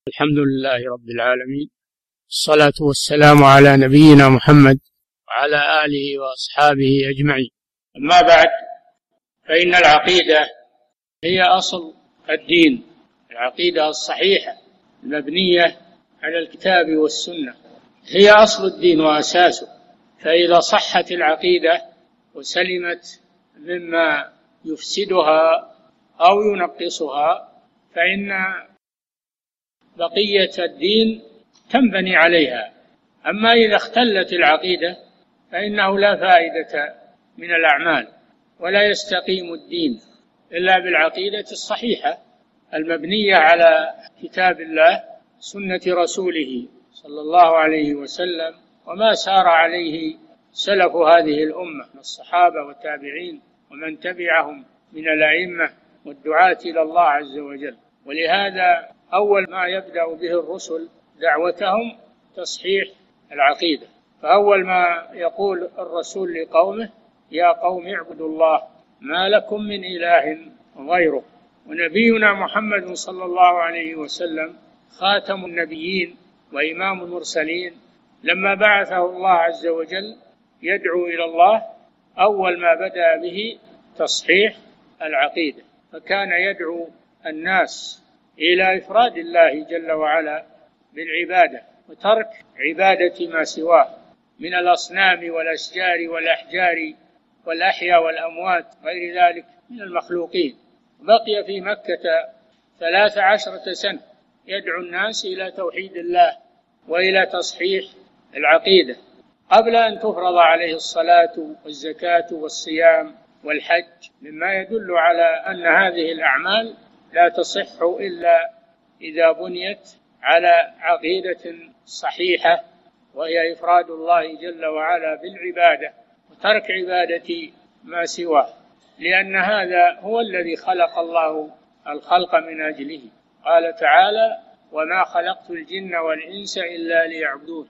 الحمد لله رب العالمين، الصلاة والسلام على نبينا محمد وعلى آله وأصحابه أجمعين. أما بعد، فإن العقيدة هي أصل الدين، العقيدة الصحيحة المبنية على الكتاب والسنة هي أصل الدين وأساسه. فإذا صحت العقيدة وسلمت مما يفسدها أو ينقصها فإن بقية الدين تنبني عليها. أما إذا اختلت العقيدة فإنه لا فائدة من الأعمال، ولا يستقيم الدين إلا بالعقيدة الصحيحة المبنية على كتاب الله سنة رسوله صلى الله عليه وسلم، وما سار عليه سلف هذه الأمة من الصحابة والتابعين ومن تبعهم من الأئمة والدعاة إلى الله عز وجل. ولهذا أول ما يبدأ به الرسل دعوتهم تصحيح العقيدة. فأول ما يقول الرسول لقومه: يا قوم اعبدوا الله ما لكم من إله غيره. ونبينا محمد صلى الله عليه وسلم خاتم النبيين وإمام المرسلين، لما بعثه الله عز وجل يدعو إلى الله أول ما بدأ به تصحيح العقيدة، فكان يدعو الناس إلى إفراد الله جل وعلا بالعبادة وترك عبادة ما سواه من الأصنام والأشجار والأحجار والأحياء والأموات غير ذلك من المخلوقين. بقي في مكة 13 سنة يدعو الناس إلى توحيد الله وإلى تصحيح العقيدة قبل أن تفرض عليه الصلاة والزكاة والصيام والحج، مما يدل على أن هذه الأعمال لا تصح إلا إذا بنيت على عقيدة صحيحة، وهي إفراد الله جل وعلا بالعبادة وترك عبادة ما سواه، لأن هذا هو الذي خلق الله الخلق من أجله. قال تعالى: وما خلقت الجن والإنس إلا ليعبدون.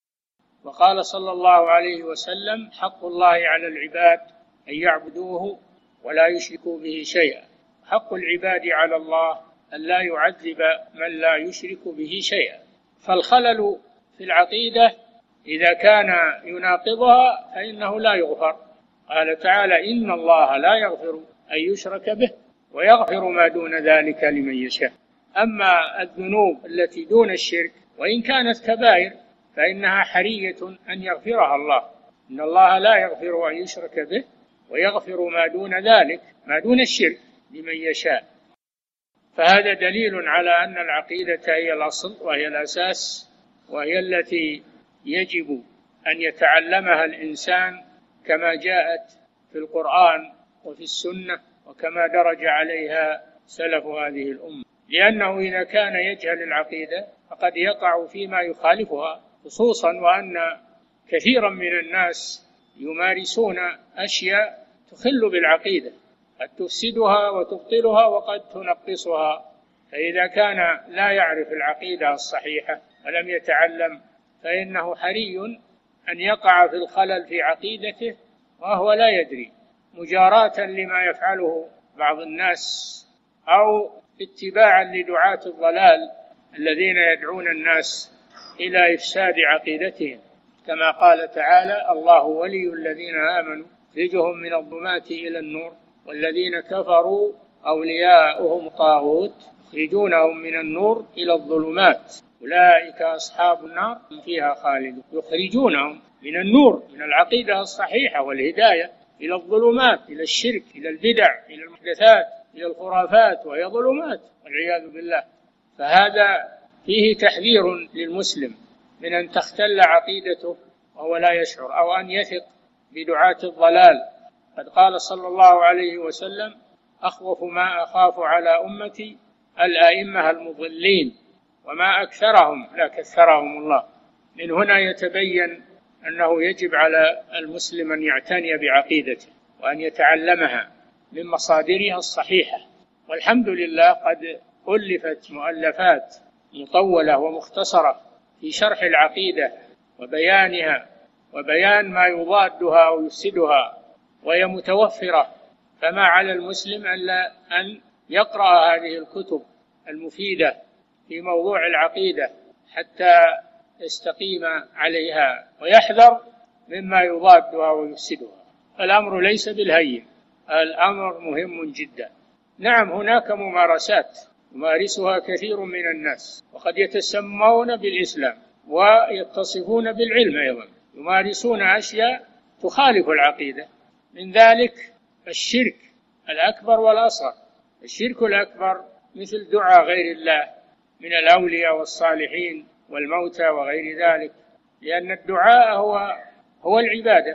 وقال صلى الله عليه وسلم: حق الله على العباد أن يعبدوه ولا يشركوا به شيئا. حق العباد على الله أن لا يعذب من لا يشرك به شيئا. فالخلل في العقيدة إذا كان يناقضها فإنه لا يغفر. قال تعالى: إن الله لا يغفر أن يشرك به ويغفر ما دون ذلك لمن يشاء. أما الذنوب التي دون الشرك وإن كانت كبائر فإنها حرية أن يغفرها الله. إن الله لا يغفر أن يشرك به ويغفر ما دون ذلك، ما دون الشرك، لمن يشاء. فهذا دليل على أن العقيدة هي الأصل وهي الأساس، وهي التي يجب أن يتعلمها الإنسان كما جاءت في القرآن وفي السنة وكما درج عليها سلف هذه الأمة. لأنه إذا كان يجهل العقيدة فقد يقع فيما يخالفها، خصوصا وأن كثيرا من الناس يمارسون أشياء تخل بالعقيدة، قد تفسدها وتبطلها وقد تنقصها. فإذا كان لا يعرف العقيدة الصحيحة ولم يتعلم فإنه حري أن يقع في الخلل في عقيدته وهو لا يدري، مجاراة لما يفعله بعض الناس أو اتباعا لدعاة الضلال الذين يدعون الناس إلى إفساد عقيدتهم، كما قال تعالى: الله ولي الذين آمنوا يخرجهم من الظلمات إلى النور والذين كفروا أولياؤهم طاغوت يخرجونهم من النور إلى الظلمات أولئك أصحاب النار هم فيها خالدون. يخرجونهم من النور، من العقيدة الصحيحة والهداية، إلى الظلمات، إلى الشرك، إلى البدع، إلى المحدثات، إلى الخرافات، وهي ظلمات والعياذ بالله. فهذا فيه تحذير للمسلم من أن تختل عقيدته وهو لا يشعر، أو أن يثق بدعاة الضلال. قد قال صلى الله عليه وسلم: أخوف ما أخاف على أمتي الأئمة المضلين وما أكثرهم لا كثرهم الله. من هنا يتبين أنه يجب على المسلم أن يعتني بعقيدته وأن يتعلمها من مصادرها الصحيحة. والحمد لله قد ألفت مؤلفات مطولة ومختصرة في شرح العقيدة وبيانها وبيان ما يضادها ويفسدها، وهي متوفرة. فما على المسلم أن يقرأ هذه الكتب المفيدة في موضوع العقيدة حتى يستقيم عليها ويحذر مما يضادها ويفسدها. الأمر ليس بالهين، الأمر مهم جدا. نعم، هناك ممارسات يمارسها كثير من الناس، وقد يتسمون بالإسلام ويتصفون بالعلم أيضا، يمارسون أشياء تخالف العقيدة، من ذلك الشرك الأكبر والأصغر. الشرك الأكبر مثل دعاء غير الله من الأولياء والصالحين والموتى وغير ذلك، لأن الدعاء هو العبادة.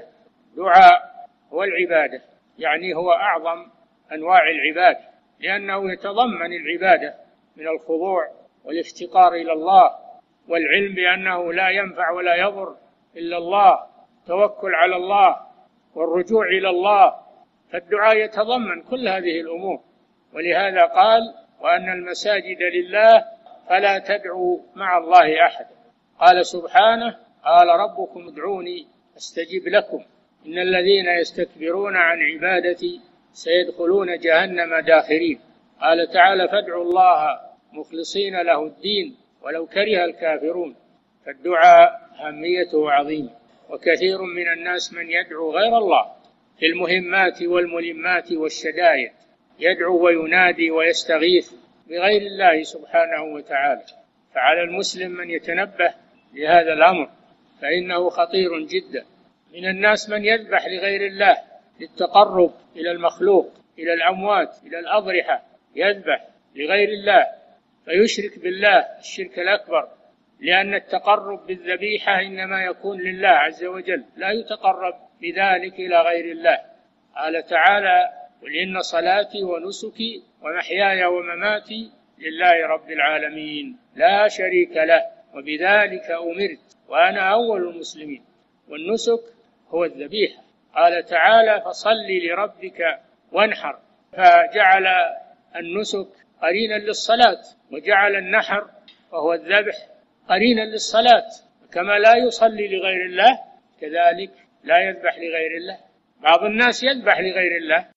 دعاء هو العبادة، يعني هو أعظم أنواع العبادة، لأنه يتضمن العبادة من الخضوع والافتقار إلى الله، والعلم بأنه لا ينفع ولا يضر إلا الله، توكل على الله والرجوع إلى الله. فالدعاء يتضمن كل هذه الأمور، ولهذا قال: وأن المساجد لله فلا تدعوا مع الله أحد. قال سبحانه: قال ربكم ادعوني أستجب لكم إن الذين يستكبرون عن عبادتي سيدخلون جهنم داخرين. قال تعالى: فادعوا الله مخلصين له الدين ولو كره الكافرون. فالدعاء أهميته عظيمة، وكثير من الناس من يدعو غير الله في المهمات والملمات والشدائد، يدعو وينادي ويستغيث بغير الله سبحانه وتعالى. فعلى المسلم من يتنبه لهذا الأمر، فإنه خطير جدا. من الناس من يذبح لغير الله للتقرب إلى المخلوق، إلى الأموات، إلى الأضرحة، يذبح لغير الله فيشرك بالله الشرك الأكبر، لأن التقرب بالذبيحة إنما يكون لله عز وجل، لا يتقرب بذلك إلى غير الله. قال تعالى: قل إن صلاتي ونسكي ومحياي ومماتي لله رب العالمين لا شريك له وبذلك أمرت وأنا أول المسلمين. والنسك هو الذبيحة. قال تعالى: فصل لربك وانحر، فجعل النسك قرينا للصلاة، وجعل النحر وهو الذبح قرينا للصلاة. كما لا يصلي لغير الله كذلك لا يذبح لغير الله. بعض الناس يذبح لغير الله،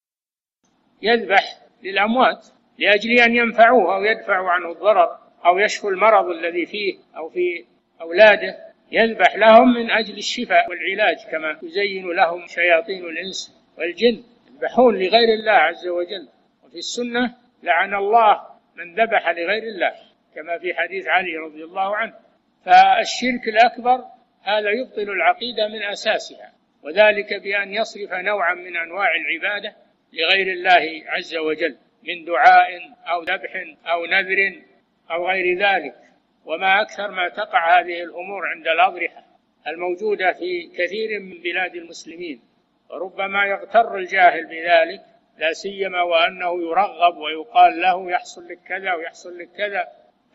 يذبح للأموات لأجل أن ينفعوه أو يدفعوا عنه الضرر أو يشفوا المرض الذي فيه أو في أولاده، يذبح لهم من أجل الشفاء والعلاج، كما يزين لهم شياطين الإنس والجن، يذبحون لغير الله عز وجل. وفي السنة: لعن الله من ذبح لغير الله، كما في حديث علي رضي الله عنه. فالشرك الأكبر هذا يبطل العقيدة من أساسها، وذلك بأن يصرف نوعا من أنواع العبادة لغير الله عز وجل من دعاء أو ذبح أو نذر أو غير ذلك. وما أكثر ما تقع هذه الأمور عند الأضرحة الموجودة في كثير من بلاد المسلمين، وربما يغتر الجاهل بذلك، لا سيما وأنه يرغب ويقال له يحصل لك كذا ويحصل لك كذا،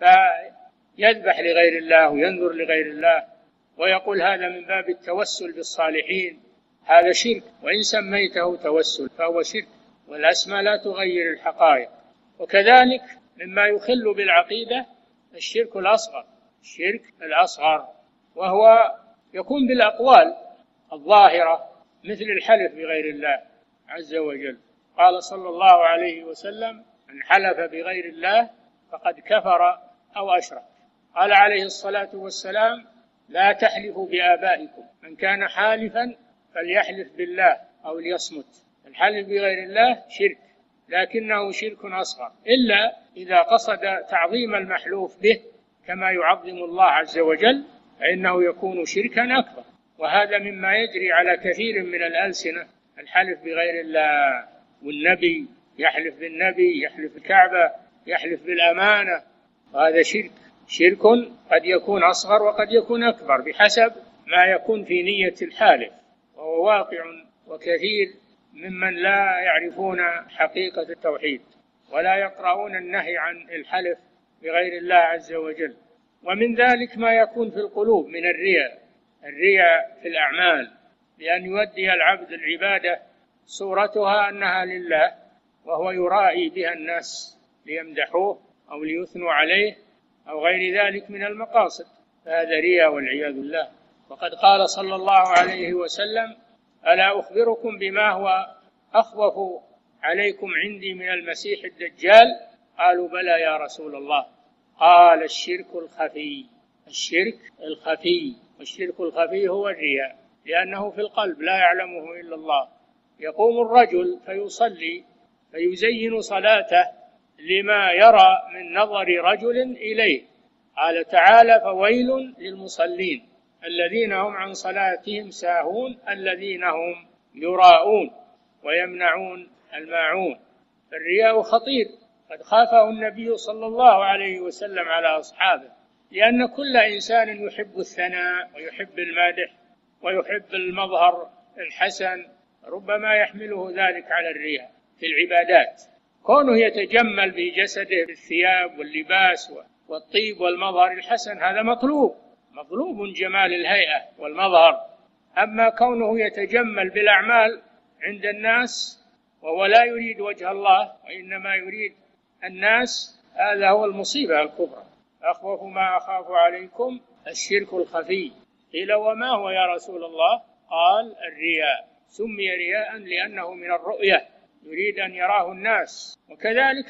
فيذبح لغير الله وينذر لغير الله ويقول هذا من باب التوسل بالصالحين. هذا شرك، وإن سميته توسل فهو شرك، والأسماء لا تغير الحقائق. وكذلك مما يخل بالعقيدة الشرك الأصغر. الشرك الأصغر وهو يكون بالأقوال الظاهرة، مثل الحلف بغير الله عز وجل. قال صلى الله عليه وسلم: من حلف بغير الله فقد كفر أو أشرك. قال عليه الصلاة والسلام: لا تحلفوا بآبائكم، من كان حالفا فليحلف بالله أو ليصمت. الحلف بغير الله شرك، لكنه شرك أصغر، إلا إذا قصد تعظيم المحلوف به كما يعظم الله عز وجل، فإنه يكون شركا أكبر. وهذا مما يجري على كثير من الألسنة، الحلف بغير الله، والنبي يحلف بالنبي، يحلف بالكعبة، يحلف بالأمانة، وهذا شرك قد يكون أصغر وقد يكون أكبر بحسب ما يكون في نية الحالف، وهو واقع وكثير ممن لا يعرفون حقيقة التوحيد ولا يقرؤون النهي عن الحلف بغير الله عز وجل. ومن ذلك ما يكون في القلوب من الرياء في الأعمال، بأن يؤدي العبد العبادة صورتها أنها لله وهو يرائي بها الناس ليمدحوه أو ليثنوا عليه أو غير ذلك من المقاصد، فهذا رياء والعياذ بالله. وقد قال صلى الله عليه وسلم: ألا أخبركم بما هو أخوف عليكم عندي من المسيح الدجال؟ قالوا: بلى يا رسول الله. قال الشرك الخفي. الشرك الخفي، والشرك الخفي هو الرياء، لأنه في القلب لا يعلمه إلا الله. يقوم الرجل فيصلي فيزين صلاته لما يرى من نظر رجل إليه. قال تعالى: فويل للمصلين الذين هم عن صلاتهم ساهون الذين هم يراءون ويمنعون الماعون. الرياء خطير، قد خافه النبي صلى الله عليه وسلم على أصحابه، لأن كل إنسان يحب الثناء ويحب المادح ويحب المظهر الحسن، ربما يحمله ذلك على الرياء في العبادات. كونه يتجمل بجسده بالثياب واللباس والطيب والمظهر الحسن هذا مطلوب جمال الهيئة والمظهر. أما كونه يتجمل بالأعمال عند الناس وهو لا يريد وجه الله وإنما يريد الناس، هذا هو المصيبة الكبرى. أخوف ما أخاف عليكم الشرك الخفي. قيل: وما هو يا رسول الله؟ قال: الرياء. سمي رياء لأنه من الرؤية، يريد أن يراه الناس. وكذلك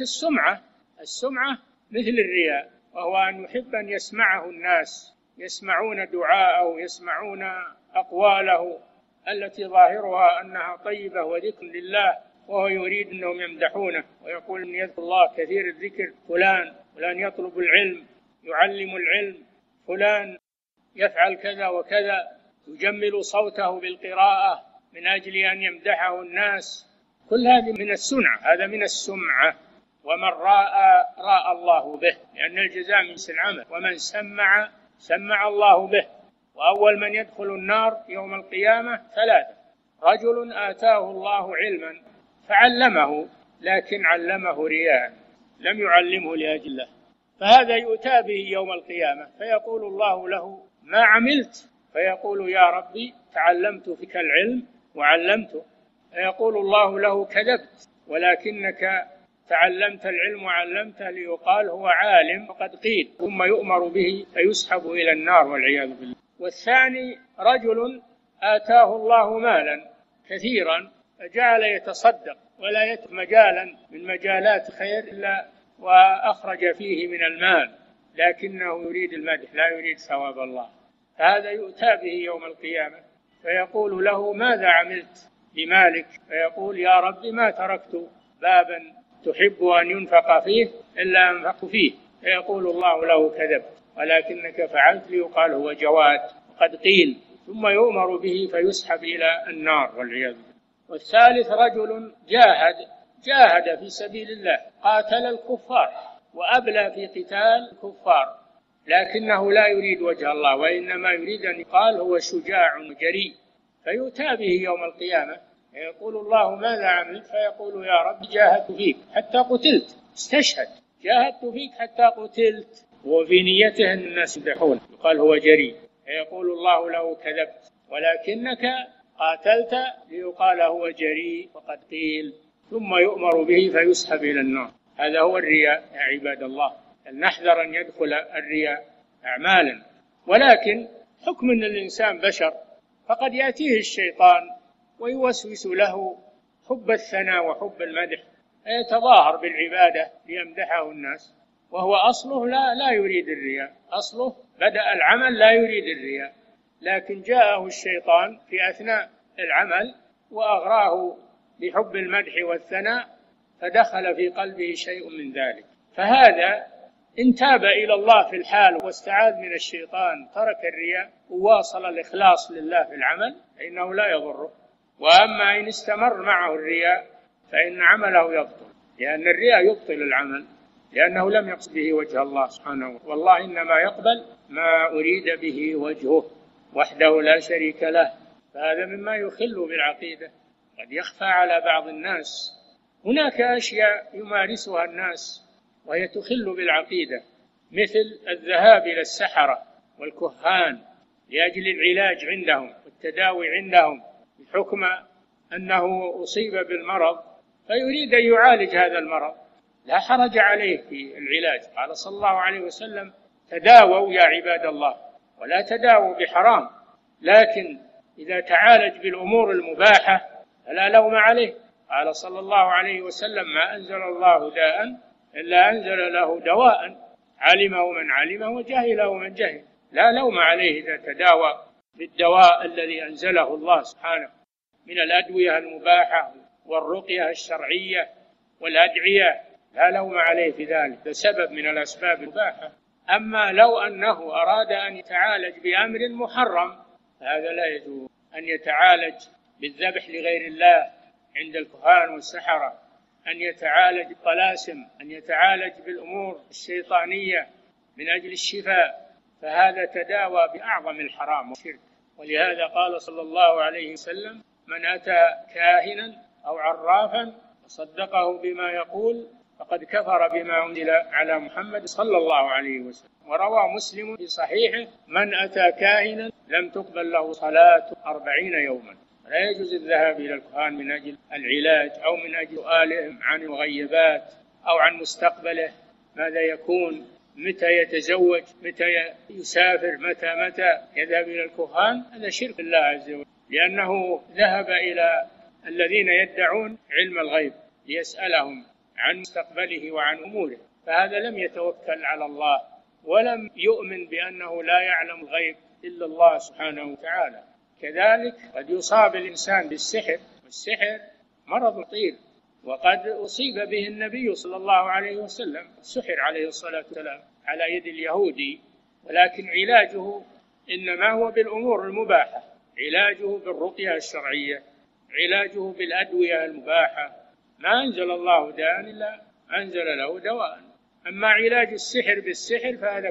السمعة مثل الرياء، وهو أن يحب أن يسمعه الناس، يسمعون دعاءه، يسمعون أقواله التي ظاهرها أنها طيبة وذكر لله، وهو يريد أنهم يمدحونه ويقول أن يذكر الله كثير الذكر، فلان يطلب العلم، يعلم العلم، فلان يفعل كذا وكذا، يجمل صوته بالقراءة من أجل أن يمدحه الناس. كل هذه من السمعة، هذا من السمعة. ومن راى الله به، لأن الجزاء من جنس العمل. ومن سمع الله به. وأول من يدخل النار يوم القيامة 3: رجل آتاه الله علما فعلمه، لكن علمه رياء، لم يعلمه لأجل الله، فهذا يؤتى به يوم القيامة فيقول الله له: ما عملت؟ فيقول: يا ربي تعلمت فيك العلم وعلمته. فيقول الله له: كذبت، ولكنك تعلمت العلم وعلمته ليقال هو عالم فقد قيل، ثم يؤمر به فيسحب إلى النار والعياذ بالله. والثاني: رجل آتاه الله مالا كثيرا فجعل يتصدق ولا يترك مجالا من مجالات خير إلا وأخرج فيه من المال، لكنه يريد المدح لا يريد ثواب الله، فهذا يؤتى به يوم القيامة فيقول له: ماذا عملت بمالك؟ فيقول: يا رب ما تركت بابا تحب أن ينفق فيه إلا أنفقت فيه. فيقول الله له: كذبت، ولكنك فعلت ليقال هو جواد وقد قيل، ثم يؤمر به فيسحب إلى النار والعياذ بالله. والثالث: رجل جاهد في سبيل الله، قاتل الكفار وأبلى في قتال الكفار، لكنه لا يريد وجه الله وإنما يريد أن يقال هو شجاع جريء، فيؤتى به يوم القيامة يقول الله: ماذا عملت؟ فيقول: يا رب جاهدت فيك حتى قتلت، استشهد، جاهدت فيك حتى قتلت، وفي نيته الناس يمدحون، يقال هو جريء. فيقول الله له: كذبت، ولكنك قاتلت ليقال هو جريء وقد قيل، ثم يؤمر به فيسحب إلى النار. هذا هو الرياء يا عباد الله. فلنحذر أن يدخل الرياء أعمالا. ولكن حكم أن الإنسان بشر، فقد يأتيه الشيطان ويوسوس له حب الثناء وحب المدح، فيتظاهر بالعبادة ليمدحه الناس، وهو أصله لا يريد الرياء، أصله بدأ العمل لا يريد الرياء، لكن جاءه الشيطان في أثناء العمل وأغراه بحب المدح والثناء، فدخل في قلبه شيء من ذلك. فهذا إن تاب إلى الله في الحال واستعاذ من الشيطان ترك الرياء وواصل الإخلاص لله في العمل فإنه لا يضره. وأما إن استمر معه الرياء فإن عمله يبطل، لأن الرياء يبطل العمل، لأنه لم يقصد به وجه الله سبحانه. والله إنما يقبل ما أريد به وجهه وحده لا شريك له. فهذا مما يخل بالعقيدة، قد يخفى على بعض الناس. هناك أشياء يمارسها الناس وهي تخل بالعقيدة، مثل الذهاب إلى السحرة والكهان لأجل العلاج عندهم والتداوي عندهم، بحكم أنه أصيب بالمرض فيريد أن يعالج هذا المرض، لا حرج عليه في العلاج. قال صلى الله عليه وسلم: تداووا يا عباد الله ولا تداووا بحرام، لكن إذا تعالج بالأمور المباحة فلا لوم عليه. قال صلى الله عليه وسلم: ما أنزل الله داء إلا أنزل له دواء، علمه من علمه وجهله من جهل. لا لوم عليه إذا تداوى بالدواء الذي أنزله الله سبحانه من الأدوية المباحة والرقية الشرعية والأدعية، لا لوم عليه في ذلك، ده سبب من الأسباب المباحة. أما لو أنه أراد أن يتعالج بأمر محرم هذا لا يجوز، أن يتعالج بالذبح لغير الله عند الكهان والسحرة، أن يتعالج بالطلاسم، أن يتعالج بالأمور الشيطانية من أجل الشفاء، فهذا تداوى بأعظم الحرام والشرك. ولهذا قال صلى الله عليه وسلم: من أتى كاهنا أو عرافا وصدقه بما يقول فقد كفر بما أنزل على محمد صلى الله عليه وسلم. وروى مسلم في صحيحه: من أتى كاهنا لم تقبل له صلاة 40 يوما. لا يجوز الذهاب إلى الكهان من أجل العلاج أو من أجل سؤالهم عن المغيبات أو عن مستقبله، ماذا يكون، متى يتزوج، متى يسافر، متى يذهب إلى الكهان. هذا شرك الله عز وجل، لأنه ذهب إلى الذين يدعون علم الغيب ليسألهم عن مستقبله وعن أموره، فهذا لم يتوكل على الله ولم يؤمن بأنه لا يعلم الغيب إلا الله سبحانه وتعالى. كذلك قد يصاب الإنسان بالسحر، والسحر مرض خطير، وقد أصيب به النبي صلى الله عليه وسلم، سحر عليه الصلاة والسلام على يد اليهودي، ولكن علاجه إنما هو بالأمور المباحة، علاجه بالرقية الشرعية، علاجه بالأدوية المباحة. ما أنزل الله داء إلا أنزل له دواء. أما علاج السحر بالسحر فهذا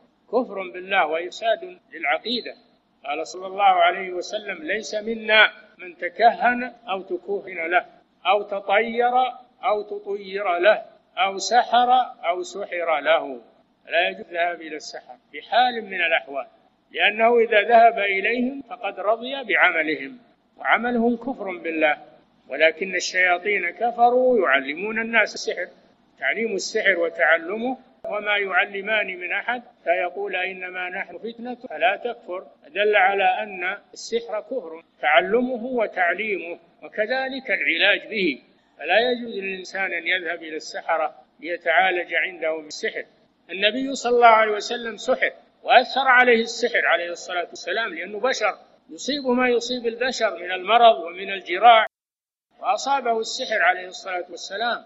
كفر بالله وإفساد للعقيدة. قال صلى الله عليه وسلم: ليس منا من تكهن أو تكهن له أو تطير أو تطير له أو سحر أو سحر له. لا يجوز الذهاب إلى السحر بحال من الأحوال، لأنه إذا ذهب إليهم فقد رضي بعملهم، وعملهم كفر بالله. ولكن الشياطين كفروا يعلمون الناس السحر، تعليم السحر وتعلمه، وما يعلمان من أحد فيقول إنما نحن فتنة فلا تكفر، دل على أن السحر كفر، تعلمه وتعليمه، وكذلك العلاج به. فلا يجوز للإنسان أن يذهب إلى السحرة ليتعالج عندهم بالسحر. النبي صلى الله عليه وسلم سحر وأثر عليه السحر عليه الصلاة والسلام، لأنه بشر يصيب ما يصيب البشر من المرض ومن الجراح، وأصابه السحر عليه الصلاة والسلام،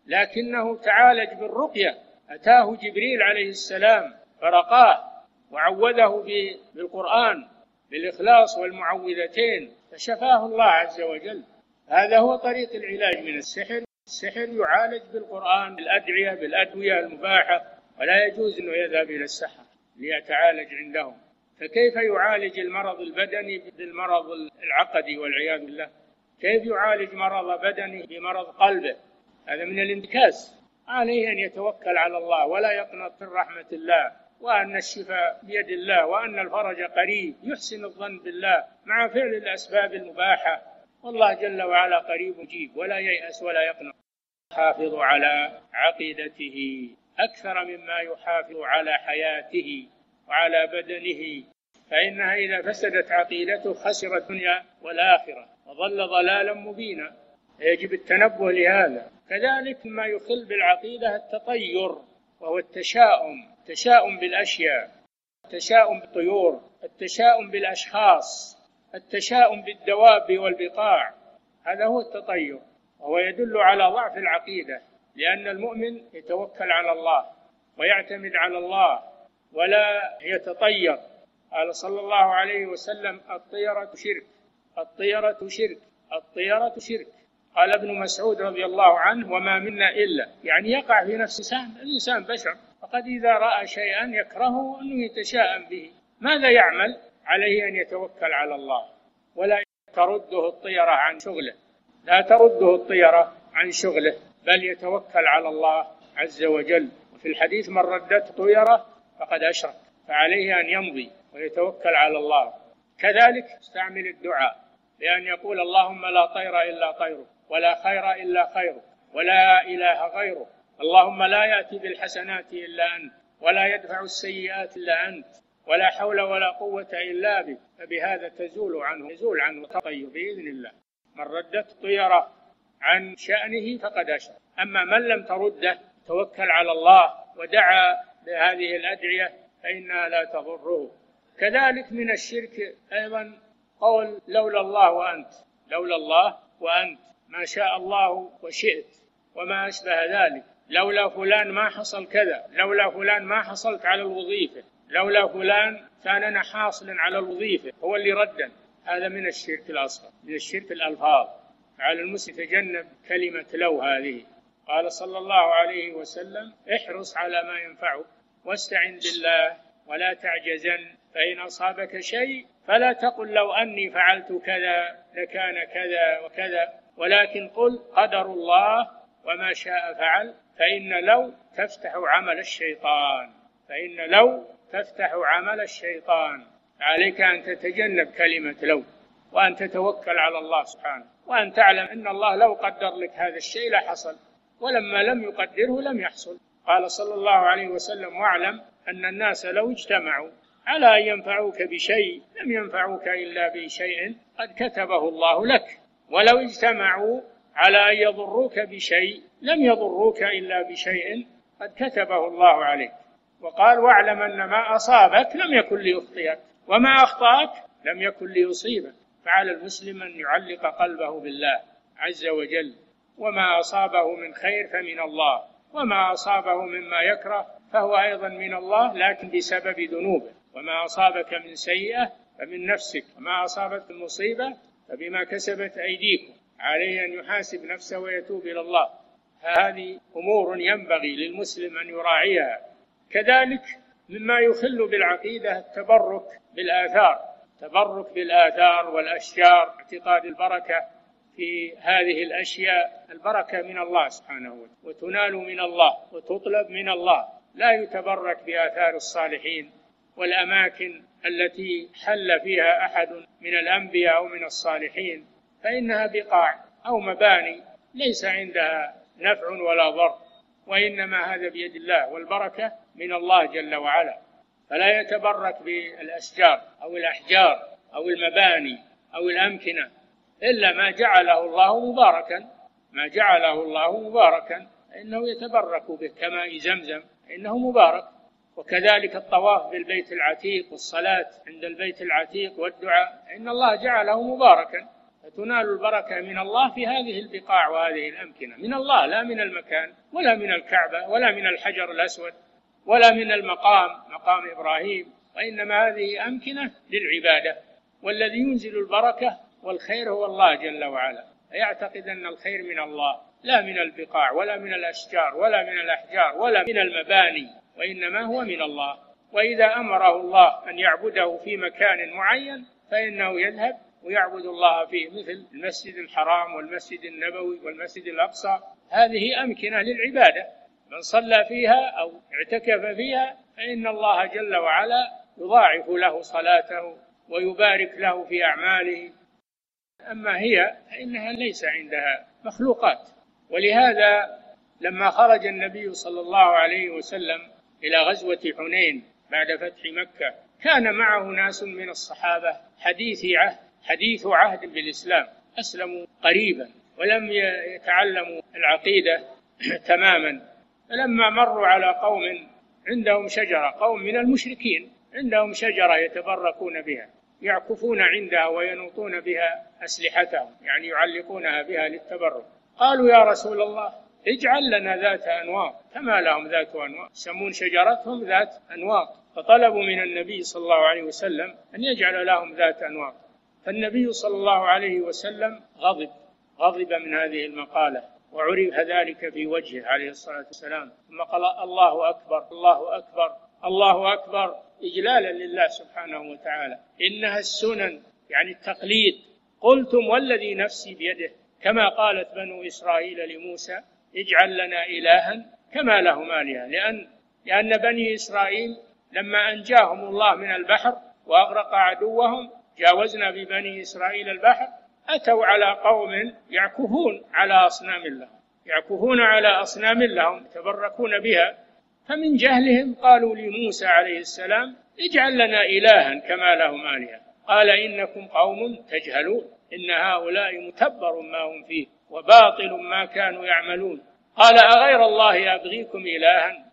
لكنه تعالج بالرقية. أتاه جبريل عليه السلام فرقاه وعوذه بالقرآن بالإخلاص والمعوذتين فشفاه الله عز وجل. هذا هو طريق العلاج من السحر. السحر يعالج بالقرآن، بالأدعية، بالأدوية المباحة، ولا يجوز أنه يذهب إلى السحر ليتعالج عندهم. فكيف يعالج المرض البدني بالمرض العقدي والعياذ بالله؟ كيف يعالج مرض بدنه بمرض قلبه؟ هذا من الانتكاس. عليه أن يتوكل على الله ولا يقنط من رحمة الله، وأن الشفاء بيد الله، وأن الفرج قريب، يحسن الظن بالله مع فعل الأسباب المباحة، والله جل وعلا قريب مجيب، ولا ييأس ولا يقنط. يحافظ على عقيدته أكثر مما يحافظ على حياته وعلى بدنه، فإنها إذا فسدت عقيدته خسر الدنيا والآخرة وظل ضلالا مبينا. يجب التنبه لهذا. كذلك ما يخل بالعقيدة التطير، وهو التشاؤم بالأشياء، التشاؤم بالطيور، التشاؤم بالأشخاص، التشاؤم بالدواب والبقاع. هذا هو التطير، وهو يدل على ضعف العقيدة، لأن المؤمن يتوكل على الله ويعتمد على الله ولا يتطير. قال صلى الله عليه وسلم: الطيرة شرك، الطيرة شرك، الطيرة شرك. قال ابن مسعود رضي الله عنه: وما منا إلا، يعني يقع في نفس الإنسان بشر، فقد إذا رأى شيئا يكرهه أنه يتشاءم به. ماذا يعمل؟ عليه أن يتوكل على الله ولا ترده الطيرة عن شغله، لا ترده الطيرة عن شغله، بل يتوكل على الله عز وجل. وفي الحديث: من ردته طيرة فقد أشرك، فعليه أن يمضي ويتوكل على الله. كذلك استعمل الدعاء بأن يقول: اللهم لا طير إلا طيرك، ولا خير إلا خيرك، ولا إله غيرك، اللهم لا يأتي بالحسنات إلا أنت، ولا يدفع السيئات إلا أنت، ولا حول ولا قوة إلا بك. فبهذا يزول عنه التطير بإذن الله. من ردت طيرة عن شأنه فقد أشرك. أما من لم ترده توكل على الله ودعا بهذه الأدعية فإنها لا تضره. كذلك من الشرك أيضا قول لولا الله وأنت، لولا الله وأنت، ما شاء الله وشئت وما أشبه ذلك، لولا فلان ما حصل كذا، لولا فلان ما حصلت على الوظيفة، لولا فلان كان أنا حاصلا على الوظيفة، هو اللي ردا. هذا من الشرك الأصغر، من الشرك الألفاظ. على المسلم يتجنب كلمة لو هذه. قال صلى الله عليه وسلم احرص على ما ينفعك واستعن بالله ولا تعجزن، فإن أصابك شيء فلا تقل لو أني فعلت كذا لكان كذا وكذا، ولكن قل قدر الله وما شاء فعل، فإن لو تفتح عمل الشيطان، فإن لو تفتح عمل الشيطان. عليك أن تتجنب كلمة لو، وأن تتوكل على الله سبحانه، وأن تعلم أن الله لو قدر لك هذا الشيء لحصل، ولما لم يقدره لم يحصل. قال صلى الله عليه وسلم واعلم أن الناس لو اجتمعوا على أن ينفعوك بشيء لم ينفعوك إلا بشيء قد كتبه الله لك، ولو اجتمعوا على أن يضروك بشيء لم يضروك إلا بشيء قد كتبه الله عليك. وقال واعلم أن ما أصابك لم يكن ليخطئك وما أخطأك لم يكن ليصيبك. فعلى المسلم أن يعلق قلبه بالله عز وجل، وما أصابه من خير فمن الله، وما أصابه مما يكره فهو أيضا من الله لكن بسبب ذنوبه، وما أصابك من سيئة فمن نفسك، وما أصابت المصيبة فبما كسبت أيديكم، عليه أن يحاسب نفسه ويتوب إلى الله. هذه أمور ينبغي للمسلم أن يراعيها. كذلك مما يخل بالعقيدة التبرك بالآثار، تبرك بالآثار والأشجار، اعتقاد البركة في هذه الأشياء. البركة من الله سبحانه وتعالى، وتنال من الله وتطلب من الله. لا يتبرك بآثار الصالحين والأماكن التي حل فيها أحد من الأنبياء أو من الصالحين، فإنها بقاع أو مباني ليس عندها نفع ولا ضر، وإنما هذا بيد الله، والبركة من الله جل وعلا. فلا يتبرك بالأشجار أو الأحجار أو المباني أو الأمكنة إلا ما جعله الله مباركا، ما جعله الله مباركا إنه يتبرك به، كماء زمزم إنه مبارك. وكذلك الطواف بالبيت العتيق والصلاة عند البيت العتيق والدعاء إن الله جعله مباركا، فتنال البركة من الله في هذه البقاع وهذه الأمكنة، من الله لا من المكان ولا من الكعبة ولا من الحجر الأسود ولا من مقام إبراهيم، وإنما هذه أمكنة للعبادة. والذي ينزل البركة والخير هو الله جل وعلا، فيعتقد أن الخير من الله لا من البقاع ولا من الأشجار ولا من الأحجار ولا من المباني، وإنما هو من الله. وإذا أمره الله أن يعبده في مكان معين فإنه يذهب ويعبد الله فيه، مثل المسجد الحرام والمسجد النبوي والمسجد الأقصى. هذه أمكنة للعبادة، من صلى فيها أو اعتكف فيها فإن الله جل وعلا يضاعف له صلاته ويبارك له في أعماله. أما هي فإنها ليس عندها مخلوقات. ولهذا لما خرج النبي صلى الله عليه وسلم إلى غزوة حنين بعد فتح مكة كان معه ناس من الصحابة حديث عهد بالإسلام، أسلموا قريبا ولم يتعلموا العقيدة تماما. فلما مروا على قوم عندهم شجرة، قوم من المشركين عندهم شجرة يتبركون بها، يعكفون عندها وينوطون بها أسلحتهم، يعني يعلقونها بها للتبرك. قالوا يا رسول الله اجعل لنا ذات أنواط كما لهم ذات أنواط، يسمون شجرتهم ذات أنواط. فطلبوا من النبي صلى الله عليه وسلم أن يجعل لهم ذات أنواط. فالنبي صلى الله عليه وسلم غضب من هذه المقالة، وعرف ذلك في وجهه عليه الصلاة والسلام، ثم قال الله أكبر الله أكبر الله أكبر إجلالا لله سبحانه وتعالى. إنها السنن، يعني التقليد. قلتم والذي نفسي بيده، كما قالت بنو إسرائيل لموسى اجعل لنا إلها كما لهم آلهة. لأن بني إسرائيل لما أنجاهم الله من البحر وأغرق عدوهم، جاوزنا ببني إسرائيل البحر، أتوا على قوم يعكفون على أصنام لهم يتبركون بها. فمن جهلهم قالوا لموسى عليه السلام اجعل لنا إلها كما لهم آلهة. قال إنكم قوم تجهلون، إن هؤلاء متبر ما هم فيه وباطل ما كانوا يعملون. قال أغير الله أبغيكم إلها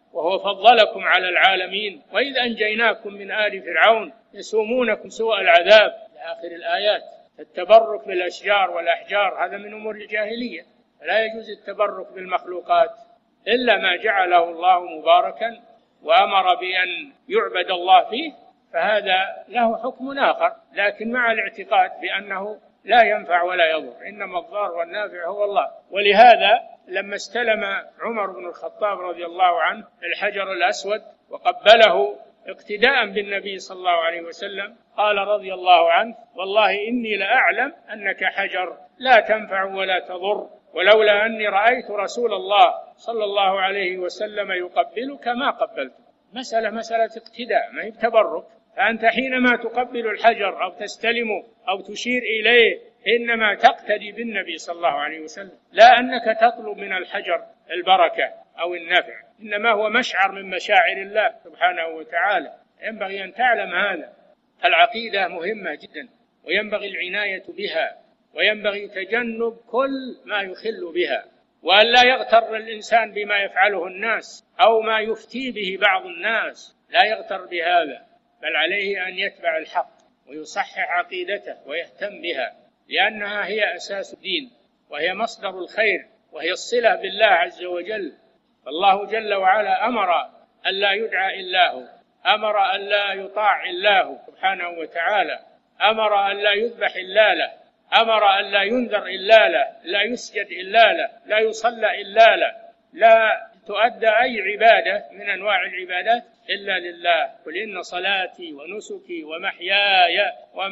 وهو فضلكم على العالمين، وإذ أنجيناكم من آل فرعون يسومونكم سوء العذاب إلى آخر الآيات. التبرك بالأشجار والأحجار هذا من أمور الجاهلية، فلا يجوز التبرك بالمخلوقات إلا ما جعله الله مباركا وأمر بأن يعبد الله فيه، فهذا له حكم آخر، لكن مع الاعتقاد بأنه لا ينفع ولا يضر، إنما الضار والنافع هو الله. ولهذا لما استلم عمر بن الخطاب رضي الله عنه الحجر الأسود وقبله اقتداء بالنبي صلى الله عليه وسلم، قال رضي الله عنه: والله إني لأعلم أنك حجر لا تنفع ولا تضر، ولولا أني رأيت رسول الله صلى الله عليه وسلم يقبلك ما قبلت. مسألة اقتداء، ما هي تبرك. فأنت حينما تقبل الحجر أو تستلمه أو تشير إليه إنما تقتدي بالنبي صلى الله عليه وسلم، لا أنك تطلب من الحجر البركة أو النفع، إنما هو مشعر من مشاعر الله سبحانه وتعالى. ينبغي أن تعلم هذا. العقيدة مهمة جدا، وينبغي العناية بها، وينبغي تجنب كل ما يخل بها، وأن لا يغتر الإنسان بما يفعله الناس أو ما يفتي به بعض الناس، لا يغتر بهذا، بل عليه أن يتبع الحق ويصحح عقيدته ويهتم بها، لأنها هي أساس الدين، وهي مصدر الخير، وهي الصلة بالله عز وجل. فالله جل وعلا أمر أن لا يدعى إلا هو، أمر أن لا يطاع إلا هو سبحانه وتعالى، أمر أن لا يذبح إلا له، أمر أن لا ينذر إلا له، لا يسجد إلا له، لا يصلى إلا له، لا تؤدى أي عبادة من أنواع العبادات إلا لله. قل إن صلاتي ونسكي ومحياي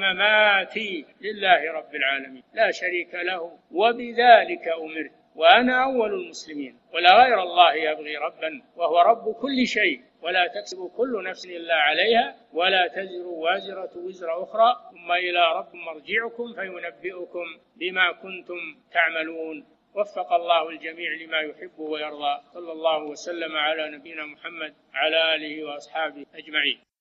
ومماتي لله رب العالمين لا شريك له وبذلك أمرت وأنا أول المسلمين، ولا غير الله يبغي ربا وهو رب كل شيء، ولا تكسب كل نفس إلا عليها، ولا تزر وازرة وزر أخرى، ثم إلى رب مرجعكم فينبئكم بما كنتم تعملون. وفق الله الجميع لما يحب ويرضى. صلى الله وسلم على نبينا محمد على آله وأصحابه أجمعين.